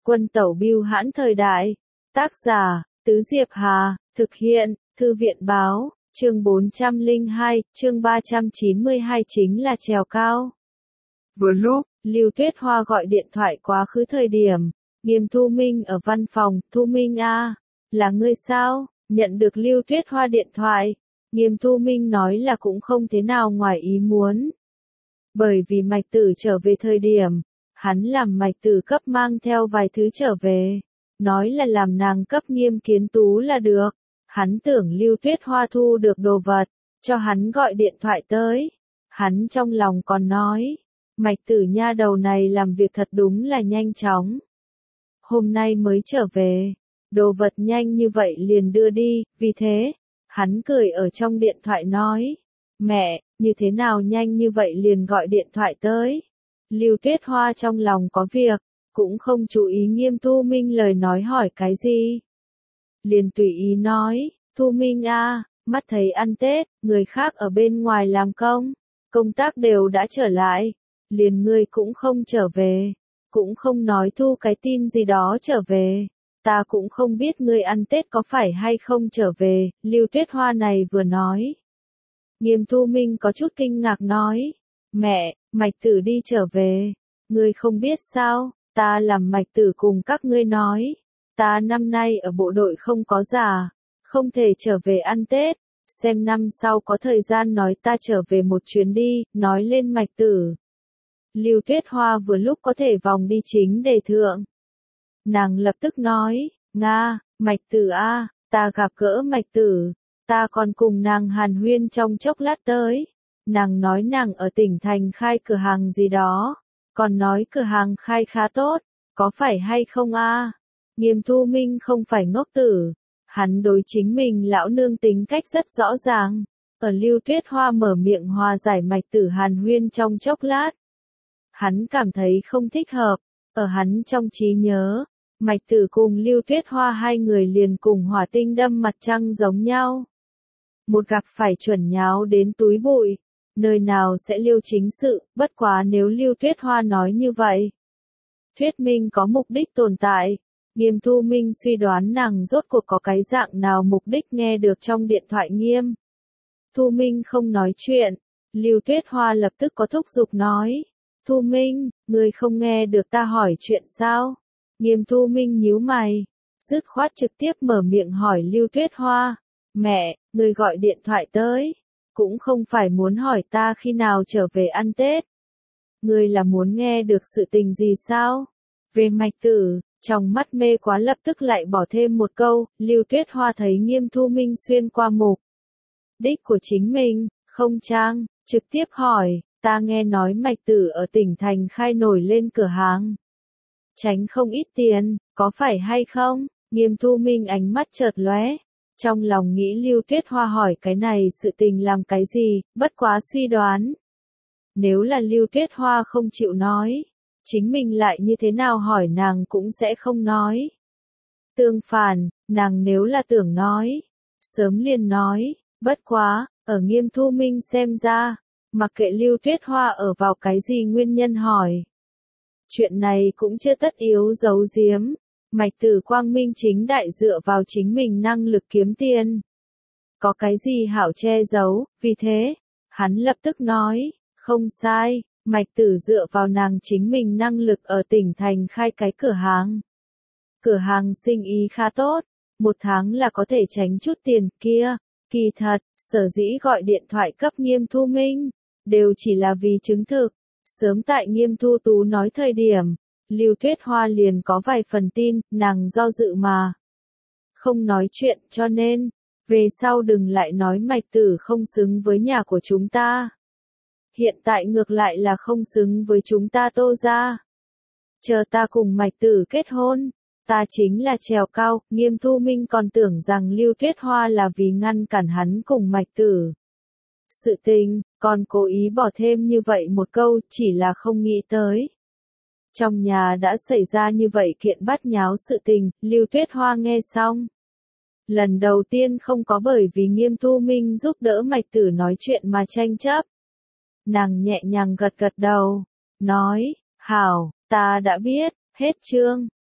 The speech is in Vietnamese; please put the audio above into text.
Quân tẩu bưu hãn thời đại. Tác giả, Tứ Diệp Hà, thực hiện, Thư viện báo, chương 402, chương 392 chính là trèo cao. Vừa lúc, Lưu Tuyết Hoa gọi điện thoại quá khứ thời điểm, Nghiêm Thu Minh ở văn phòng. Thu Minh à, là ngươi sao? Nhận được Lưu Tuyết Hoa điện thoại, Nghiêm Thu Minh nói là cũng không thế nào ngoài ý muốn. Bởi vì Mạch Tử trở về thời điểm, hắn làm Mạch Tử cấp mang theo vài thứ trở về, nói là làm nàng cấp Nghiêm Kiến Tú là được. Hắn tưởng Lưu Tuyết Hoa thu được đồ vật, cho hắn gọi điện thoại tới. Hắn trong lòng còn nói, Mạch Tử nha đầu này làm việc thật đúng là nhanh chóng. Hôm nay mới trở về, đồ vật nhanh như vậy liền đưa đi, vì thế, hắn cười ở trong điện thoại nói, mẹ, như thế nào nhanh như vậy liền gọi điện thoại tới. Lưu Tuyết Hoa trong lòng có việc, cũng không chú ý Nghiêm Thu Minh lời nói hỏi cái gì. Liền tùy ý nói, Thu Minh à, mắt thấy ăn Tết, người khác ở bên ngoài làm công tác đều đã trở lại, liền ngươi cũng không trở về, cũng không nói thu cái tin gì đó trở về, ta cũng không biết ngươi ăn Tết có phải hay không trở về. Lưu Tuyết Hoa này vừa nói, Nghiêm Thu Minh có chút kinh ngạc nói, mẹ, Mạch Tử đi trở về, ngươi không biết sao, ta làm Mạch Tử cùng các ngươi nói, ta năm nay ở bộ đội không có giả, không thể trở về ăn Tết, xem năm sau có thời gian nói ta trở về một chuyến đi, nói lên Mạch Tử. Lưu Tuyết Hoa vừa lúc có thể vòng đi chính đề thượng. Nàng lập tức nói, Nga, Mạch Tử a, ta gặp gỡ Mạch Tử, ta còn cùng nàng hàn huyên trong chốc lát tới. Nàng nói nàng ở tỉnh thành khai cửa hàng gì đó, còn nói cửa hàng khai khá tốt, có phải hay không a? Nghiêm Thu Minh không phải ngốc tử, hắn đối chính mình lão nương tính cách rất rõ ràng. Ở Lưu Tuyết Hoa mở miệng hòa giải Mạch Tử hàn huyên trong chốc lát, hắn cảm thấy không thích hợp, ở hắn trong trí nhớ, Mạch Tử cùng Lưu Tuyết Hoa hai người liền cùng hỏa tinh đâm mặt trăng giống nhau. Một gặp phải chuẩn nháo đến túi bụi, nơi nào sẽ Lưu chính sự, bất quá nếu Lưu Tuyết Hoa nói như vậy. Thuyết minh có mục đích tồn tại, Nghiêm Thu Minh suy đoán nàng rốt cuộc có cái dạng nào mục đích nghe được trong điện thoại Nghiêm. Thu Minh không nói chuyện, Lưu Tuyết Hoa lập tức có thúc giục nói, Thu Minh, ngươi không nghe được ta hỏi chuyện sao? Nghiêm Thu Minh nhíu mày, dứt khoát trực tiếp mở miệng hỏi Lưu Tuyết Hoa, mẹ, ngươi gọi điện thoại tới, cũng không phải muốn hỏi ta khi nào trở về ăn Tết. Ngươi là muốn nghe được sự tình gì sao? Về Mạch Tử, trong mắt mê quá lập tức lại bỏ thêm một câu, Lưu Tuyết Hoa thấy Nghiêm Thu Minh xuyên qua mục đích của chính mình, không trang, trực tiếp hỏi, ta nghe nói Mạch Tử ở tỉnh thành khai nổi lên cửa hàng. Tránh không ít tiền, có phải hay không? Nghiêm Thu Minh ánh mắt chợt lóe, trong lòng nghĩ Lưu Tuyết Hoa hỏi cái này sự tình làm cái gì, bất quá suy đoán. Nếu là Lưu Tuyết Hoa không chịu nói, chính mình lại như thế nào hỏi nàng cũng sẽ không nói. Tương phản, nàng nếu là tưởng nói, sớm liền nói, bất quá, ở Nghiêm Thu Minh xem ra, mặc kệ Lưu Tuyết Hoa ở vào cái gì nguyên nhân hỏi. Chuyện này cũng chưa tất yếu giấu giếm, Mạch Tử quang minh chính đại dựa vào chính mình năng lực kiếm tiền. Có cái gì hảo che giấu, vì thế, hắn lập tức nói, không sai, Mạch Tử dựa vào nàng chính mình năng lực ở tỉnh thành khai cái cửa hàng. Cửa hàng sinh ý khá tốt, một tháng là có thể tránh chút tiền kia. Kỳ thật, sở dĩ gọi điện thoại cấp Nghiêm Thu Minh, đều chỉ là vì chứng thực. Sớm tại Nghiêm Thu Tú nói thời điểm, Lưu Tuyết Hoa liền có vài phần tin, nàng do dự mà không nói chuyện, cho nên, về sau đừng lại nói Mạch Tử không xứng với nhà của chúng ta. Hiện tại ngược lại là không xứng với chúng ta Tô gia. Chờ ta cùng Mạch Tử kết hôn, ta chính là trèo cao. Nghiêm Thu Minh còn tưởng rằng Lưu Tuyết Hoa là vì ngăn cản hắn cùng Mạch Tử sự tình, còn cố ý bỏ thêm như vậy một câu, chỉ là không nghĩ tới. Trong nhà đã xảy ra như vậy kiện bát nháo sự tình, Lưu Tuyết Hoa nghe xong. Lần đầu tiên không có bởi vì Nghiêm Thu Minh giúp đỡ Mạch Tử nói chuyện mà tranh chấp. Nàng nhẹ nhàng gật gật đầu, nói, hảo, ta đã biết, hết chương.